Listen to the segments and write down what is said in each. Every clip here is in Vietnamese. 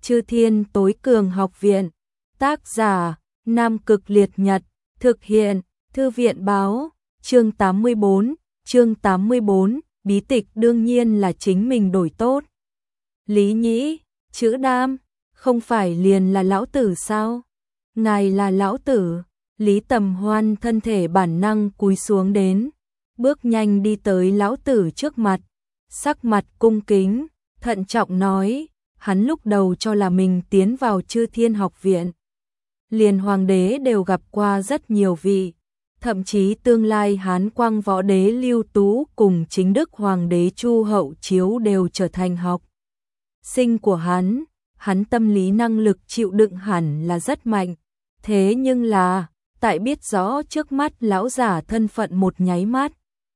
Chư Thiên Tối Cường Học Viện. Tác giả: Nam Cực Liệt Nhật. Thực hiện: Thư viện báo. Chương 84, bí tịch đương nhiên là chính mình đổi tốt. Lý Nhĩ, chữ Đam, không phải liền là lão tử sao? Ngài là lão tử. Lý Tầm Hoan thân thể bản năng cúi xuống đến, bước nhanh đi tới lão tử trước mặt, sắc mặt cung kính, thận trọng nói, hắn lúc đầu cho là mình tiến vào Chư Thiên Học Viện. Liền hoàng đế đều gặp qua rất nhiều vị, thậm chí tương lai Hán Quang Võ Đế Lưu Tú cùng chính đức hoàng đế Chu Hậu Chiếu đều trở thành học sinh của hắn tâm lý năng lực chịu đựng hẳn là rất mạnh, thế nhưng là, tại biết rõ trước mắt lão giả thân phận một nháy mắt,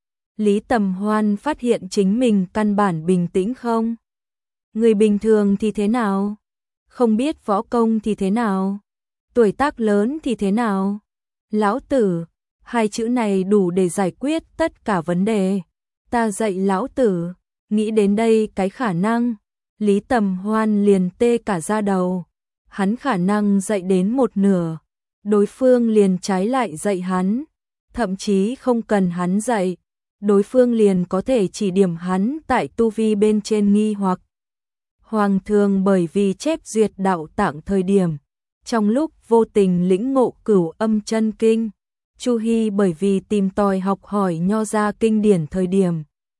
Lý Tầm Hoan phát hiện chính mình căn bản bình tĩnh không. Người bình thường thì thế nào? Không biết võ công thì thế nào? Tuổi tác lớn thì thế nào? Lão tử, hai chữ này đủ để giải quyết tất cả vấn đề. Ta dạy lão tử, nghĩ đến đây cái khả năng, Lý Tầm Hoan liền tê cả da đầu. Hắn khả năng dạy đến một nửa, đối phương liền trái lại dạy hắn, thậm chí không cần hắn dạy, đối phương liền có thể chỉ điểm hắn tại tu vi bên trên nghi hoặc. Hoàng thường bởi vì chép duyệt đạo tạng thời điểm, trong lúc vô tình lĩnh ngộ Cửu Âm Chân Kinh, Chu Hy bởi vì tìm tòi học hỏi nho gia kinh điển thời điểm,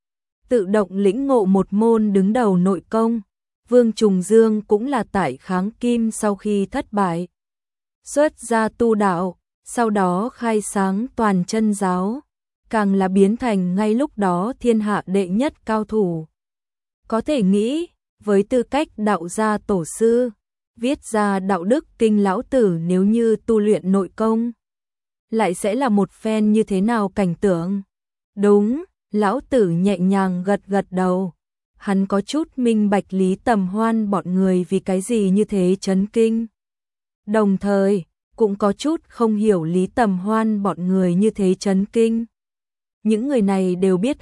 tự động lĩnh ngộ một môn đứng đầu nội công. Vương Trùng Dương cũng là tại kháng kim sau khi thất bại, xuất gia tu đạo, sau đó khai sáng toàn chân giáo, càng là biến thành ngay lúc đó thiên hạ đệ nhất cao thủ. Có thể nghĩ, với tư cách đạo gia tổ sư, viết ra đạo đức kinh lão tử nếu như tu luyện nội công, lại sẽ là một phen như thế nào cảnh tượng? Đúng, lão tử nhẹ nhàng gật gật đầu. Hắn có chút minh bạch Lý Tầm Hoan bọn người vì cái gì như thế chấn kinh. Đồng thời, cũng có chút không hiểu Lý Tầm Hoan bọn người như thế chấn kinh. Những người này đều biết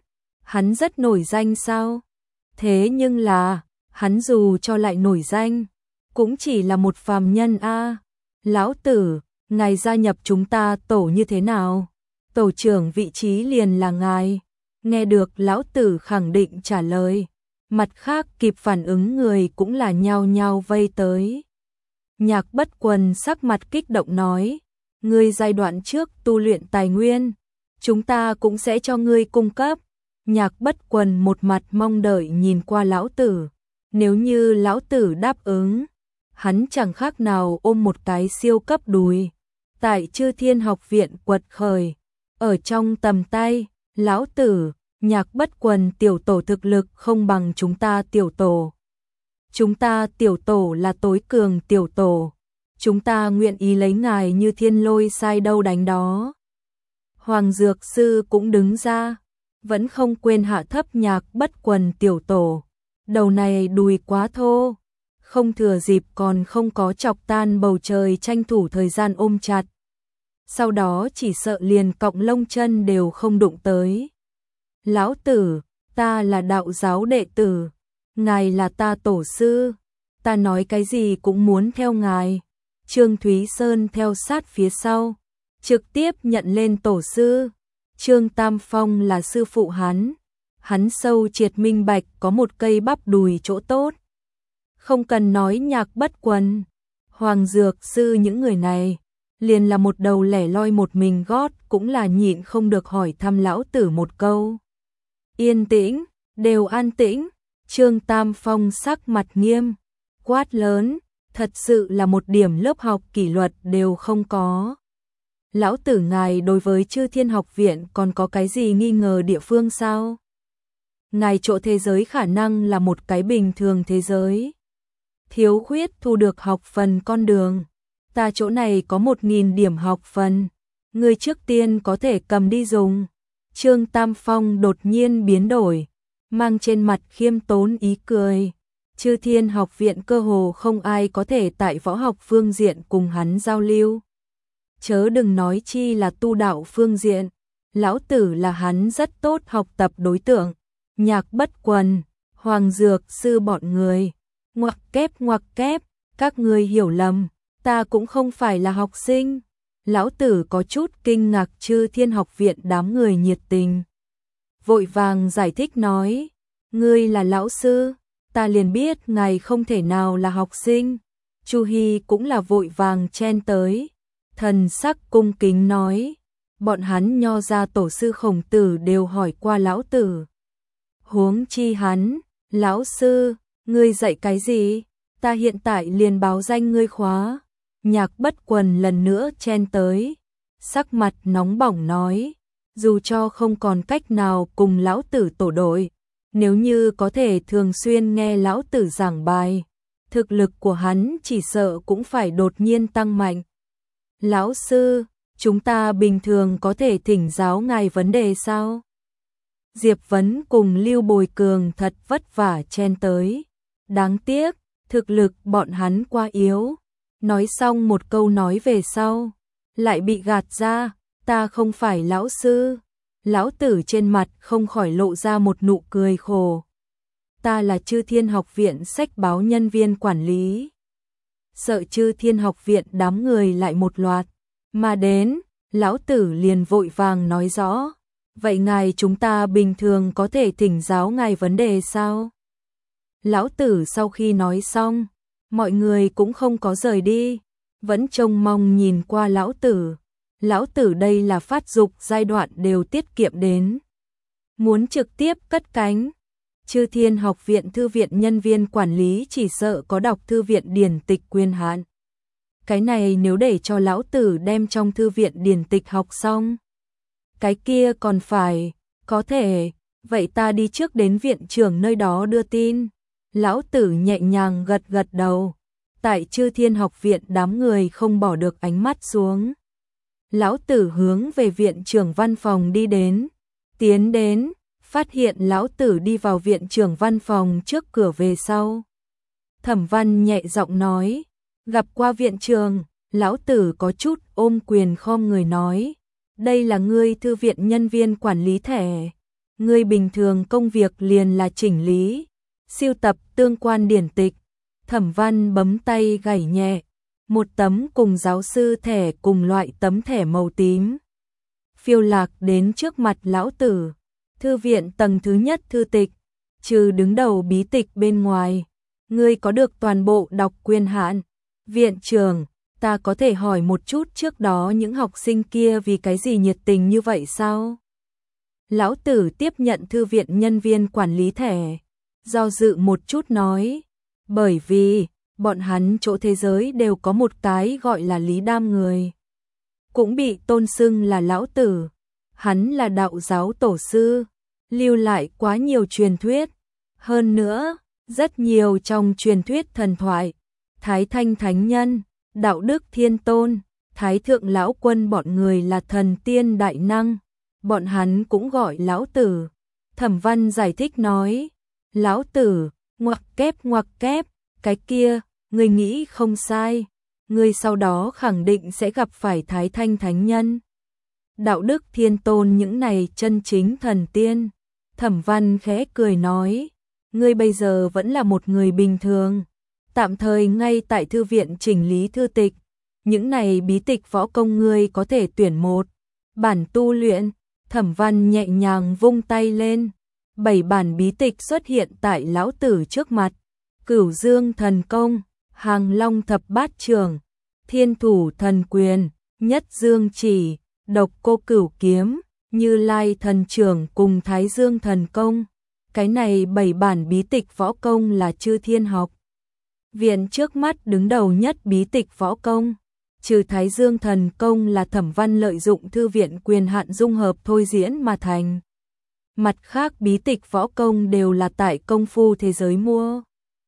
hắn rất nổi danh sao? Thế nhưng là, hắn dù cho lại nổi danh, cũng chỉ là một phàm nhân a. Lão tử, ngài gia nhập chúng ta tổ như thế nào? Tổ trưởng vị trí liền là ngài. Nghe được lão tử khẳng định trả lời, mặt khác kịp phản ứng người cũng là nhao nhao vây tới. Nhạc Bất Quần sắc mặt kích động nói, ngươi giai đoạn trước tu luyện tài nguyên, chúng ta cũng sẽ cho ngươi cung cấp. Nhạc Bất Quần một mặt mong đợi nhìn qua lão tử, nếu như lão tử đáp ứng, hắn chẳng khác nào ôm một cái siêu cấp đùi. Tại Chư Thiên Học Viện quật khởi, ở trong tầm tay, lão tử, Nhạc Bất Quần tiểu tổ thực lực không bằng chúng ta tiểu tổ. Chúng ta tiểu tổ là tối cường tiểu tổ. Chúng ta nguyện ý lấy ngài như thiên lôi sai đâu đánh đó. Hoàng Dược Sư cũng đứng ra, vẫn không quên hạ thấp Nhạc Bất Quần tiểu tổ. Đầu này đùi quá thô, không thừa dịp còn không có chọc tan bầu trời tranh thủ thời gian ôm chặt. Sau đó chỉ sợ liền cọng lông chân đều không đụng tới. Lão tử, ta là đạo giáo đệ tử, ngài là ta tổ sư, ta nói cái gì cũng muốn theo ngài. Trương Thúy Sơn theo sát phía sau, trực tiếp nhận lên tổ sư. Trương Tam Phong là sư phụ hắn sâu triệt minh bạch có một cây bắp đùi chỗ tốt. Không cần nói Nhạc Bất Quần, Hoàng Dược Sư những người này, liền là một đầu lẻ loi một mình gót cũng là nhịn không được hỏi thăm lão tử một câu. Yên tĩnh, đều an tĩnh. Trương Tam Phong sắc mặt nghiêm, quát lớn, thật sự là một điểm lớp học kỷ luật đều không có. Lão tử ngài đối với Chư Thiên Học Viện còn có cái gì nghi ngờ địa phương sao? Ngài chỗ thế giới khả năng là một cái bình thường thế giới, thiếu khuyết thu được học phần con đường. Ta chỗ này có 1000 điểm học phần, người trước tiên có thể cầm đi dùng. Trương Tam Phong đột nhiên biến đổi, mang trên mặt khiêm tốn ý cười. Chư Thiên Học Viện cơ hồ không ai có thể tại võ học phương diện cùng hắn giao lưu. Chớ đừng nói chi là tu đạo phương diện, lão tử là hắn rất tốt học tập đối tượng. Nhạc Bất Quần, Hoàng Dược Sư bọn người, ngoặc kép, các ngươi hiểu lầm, ta cũng không phải là học sinh. Lão tử có chút kinh ngạc. Chư Thiên Học Viện đám người nhiệt tình vội vàng giải thích nói, ngươi là lão sư, ta liền biết ngài không thể nào là học sinh. Chu Hi cũng là vội vàng chen tới, thần sắc cung kính nói, bọn hắn Nho gia tổ sư Khổng Tử đều hỏi qua lão tử. Huống chi hắn, lão sư, ngươi dạy cái gì? Ta hiện tại liền báo danh ngươi khóa. Nhạc Bất Quần lần nữa chen tới, sắc mặt nóng bỏng nói, dù cho không còn cách nào cùng lão tử tổ đội, nếu như có thể thường xuyên nghe lão tử giảng bài, thực lực của hắn chỉ sợ cũng phải đột nhiên tăng mạnh. Lão sư, chúng ta bình thường có thể thỉnh giáo ngài vấn đề sao? Diệp Vấn cùng Lưu Bồi Cường thật vất vả chen tới, đáng tiếc, thực lực bọn hắn quá yếu. Nói xong một câu nói về sau, lại bị gạt ra, ta không phải lão sư. Lão tử trên mặt không khỏi lộ ra một nụ cười khổ. Ta là Chư Thiên Học Viện sách báo nhân viên quản lý. Sợ Chư Thiên Học Viện đám người lại một loạt mà đến, lão tử liền vội vàng nói rõ, vậy ngài chúng ta bình thường có thể thỉnh giáo ngài vấn đề sao? Lão tử sau khi nói xong, mọi người cũng không có rời đi, vẫn trông mong nhìn qua lão tử. Lão tử đây là phát dục giai đoạn đều tiết kiệm đến. Muốn trực tiếp cất cánh. Chư Thiên Học Viện thư viện nhân viên quản lý chỉ sợ có đọc thư viện điển tịch quyền hạn. Cái này nếu để cho lão tử đem trong thư viện điển tịch học xong, cái kia còn phải, có thể, vậy ta đi trước đến viện trưởng nơi đó đưa tin. Lão tử nhẹ nhàng gật gật đầu. Tại Chư Thiên Học Viện đám người không bỏ được ánh mắt xuống. Lão tử hướng về viện trưởng văn phòng đi đến. Tiến đến, phát hiện lão tử đi vào viện trưởng văn phòng trước cửa về sau. Thẩm Văn nhẹ giọng nói, gặp qua viện trưởng. Lão tử có chút ôm quyền khom người nói, đây là ngươi thư viện nhân viên quản lý thẻ. Ngươi bình thường công việc liền là chỉnh lý, siêu tập tương quan điển tịch. Thẩm Văn bấm tay gảy nhẹ, một tấm cùng giáo sư thẻ cùng loại tấm thẻ màu tím phiêu lạc đến trước mặt lão tử. Thư viện tầng thứ nhất thư tịch, trừ đứng đầu bí tịch bên ngoài, ngươi có được toàn bộ đọc quyền hạn. Viện trưởng, ta có thể hỏi một chút trước đó những học sinh kia vì cái gì nhiệt tình như vậy sao? Lão tử tiếp nhận thư viện nhân viên quản lý thẻ, do dự một chút nói, bởi vì bọn hắn chỗ thế giới đều có một cái gọi là Lý Đam người, cũng bị tôn xưng là lão tử. Hắn là đạo giáo tổ sư, lưu lại quá nhiều truyền thuyết, hơn nữa, rất nhiều trong truyền thuyết thần thoại, Thái Thanh Thánh Nhân, Đạo Đức Thiên Tôn, Thái Thượng Lão Quân bọn người là thần tiên đại năng, bọn hắn cũng gọi lão tử. Thẩm Văn giải thích nói, lão tử, ngoặc kép, cái kia, ngươi nghĩ không sai, ngươi sau đó khẳng định sẽ gặp phải Thái Thanh Thánh Nhân, Đạo Đức Thiên Tôn những này chân chính thần tiên. Thẩm Văn khẽ cười nói, ngươi bây giờ vẫn là một người bình thường, tạm thời ngay tại thư viện chỉnh lý thư tịch, những này bí tịch võ công ngươi có thể tuyển một bản tu luyện. Thẩm Văn nhẹ nhàng vung tay lên, 7 bản bí tịch xuất hiện tại lão tử trước mặt. Cửu Dương Thần Công, Hàng Long Thập Bát Trường, Thiên Thủ Thần Quyền, Nhất Dương Chỉ, Độc Cô Cửu Kiếm, Như Lai Thần Trưởng cùng Thái Dương Thần Công. Cái này 7 bản bí tịch võ công là Chư Thiên Học Viện trước mắt đứng đầu nhất bí tịch võ công. Trừ Thái Dương Thần Công là Thẩm Văn lợi dụng thư viện quyền hạn dung hợp thôi diễn mà thành. Mặt khác bí tịch võ công đều là tại Công Phu Thế Giới mua.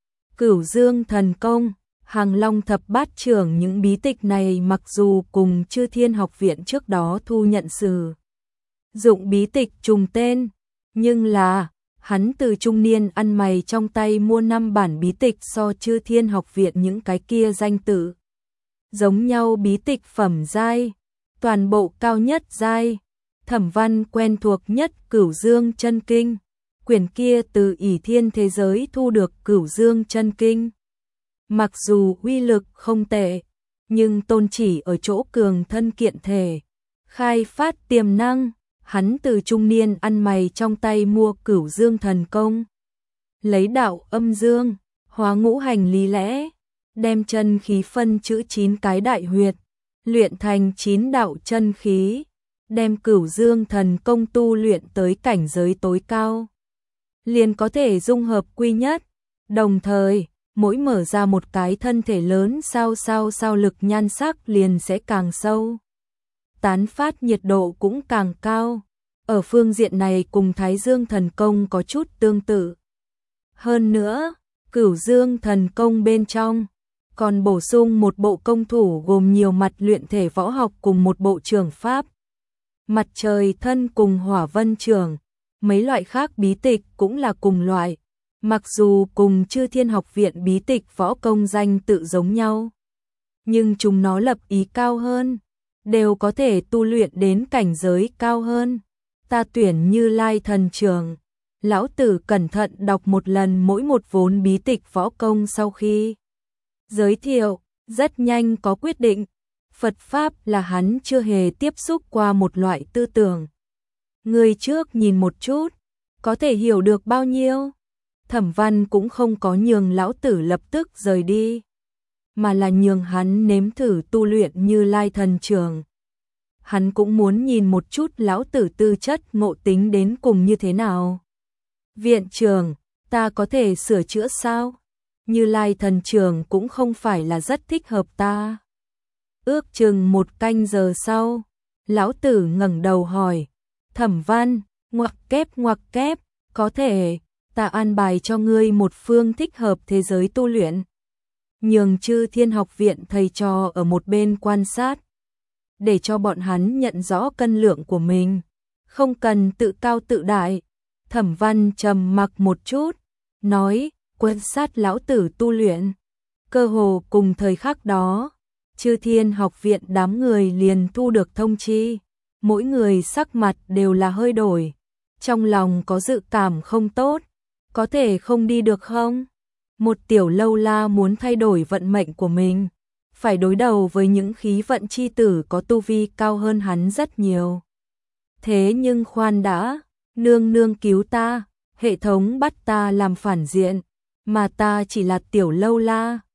Cửu Dương Thần Công, Hàng Long Thập Bát Trường, những bí tịch này mặc dù cùng Chư Thiên Học Viện trước đó thu nhận sử dụng bí tịch trùng tên, nhưng là hắn từ trung niên ăn mày trong tay mua 5 bản bí tịch so Chư Thiên Học Viện những cái kia danh tự giống nhau bí tịch phẩm giai, toàn bộ cao nhất giai. Thẩm Văn quen thuộc nhất Cửu Dương Chân Kinh, quyển kia từ ỷ thiên thế giới thu được Cửu Dương Chân Kinh. Mặc dù uy lực không tệ, nhưng tôn chỉ ở chỗ cường thân kiện thể, khai phát tiềm năng. Hắn từ trung niên ăn mày trong tay mua Cửu Dương thần công, lấy đạo âm dương, hóa ngũ hành lý lẽ, đem chân khí phân chữ 9 cái đại huyệt, luyện thành 9 đạo chân khí, đem Cửu Dương thần công tu luyện tới cảnh giới tối cao, liền có thể dung hợp quy nhất, đồng thời, mỗi mở ra một cái thân thể lớn sao lực nhan sắc liền sẽ càng sâu, tán phát nhiệt độ cũng càng cao. Ở phương diện này cùng Thái Dương thần công có chút tương tự. Hơn nữa, Cửu Dương thần công bên trong còn bổ sung một bộ công thủ gồm nhiều mặt luyện thể võ học cùng một bộ trường pháp. Mặt trời thân cùng hỏa vân trường, mấy loại khác bí tịch cũng là cùng loại, mặc dù cùng Chư Thiên Học viện bí tịch võ công danh tự giống nhau, nhưng chúng nó lập ý cao hơn, đều có thể tu luyện đến cảnh giới cao hơn. Ta tuyển Như Lai thần trường. Lão tử cẩn thận đọc một lần mỗi một vốn bí tịch võ công sau khi giới thiệu, rất nhanh có quyết định. Phật Pháp là hắn chưa hề tiếp xúc qua một loại tư tưởng. Người trước nhìn một chút, có thể hiểu được bao nhiêu. Thẩm Văn cũng không có nhường lão tử lập tức rời đi, mà là nhường hắn nếm thử tu luyện Như Lai thần trường. Hắn cũng muốn nhìn một chút lão tử tư chất ngộ tính đến cùng như thế nào. Viện trưởng, ta có thể sửa chữa sao? Như Lai thần trường cũng không phải là rất thích hợp ta. Ước chừng 1 canh giờ sau, lão tử ngẩng đầu hỏi, Thẩm Văn, ngoặc kép, có thể, ta an bài cho ngươi một phương thích hợp thế giới tu luyện. Nhường Chư Thiên Học viện thầy trò ở một bên quan sát, để cho bọn hắn nhận rõ cân lượng của mình, không cần tự cao tự đại. Thẩm Văn trầm mặc một chút, nói, quan sát lão tử tu luyện. Cơ hồ cùng thời khắc đó, Chư Thiên Học viện đám người liền thu được thông chi, mỗi người sắc mặt đều là hơi đổi, trong lòng có dự cảm không tốt, có thể không đi được không? Một tiểu lâu la muốn thay đổi vận mệnh của mình, phải đối đầu với những khí vận chi tử có tu vi cao hơn hắn rất nhiều. Thế nhưng khoan đã, nương nương cứu ta, hệ thống bắt ta làm phản diện, mà ta chỉ là tiểu lâu la,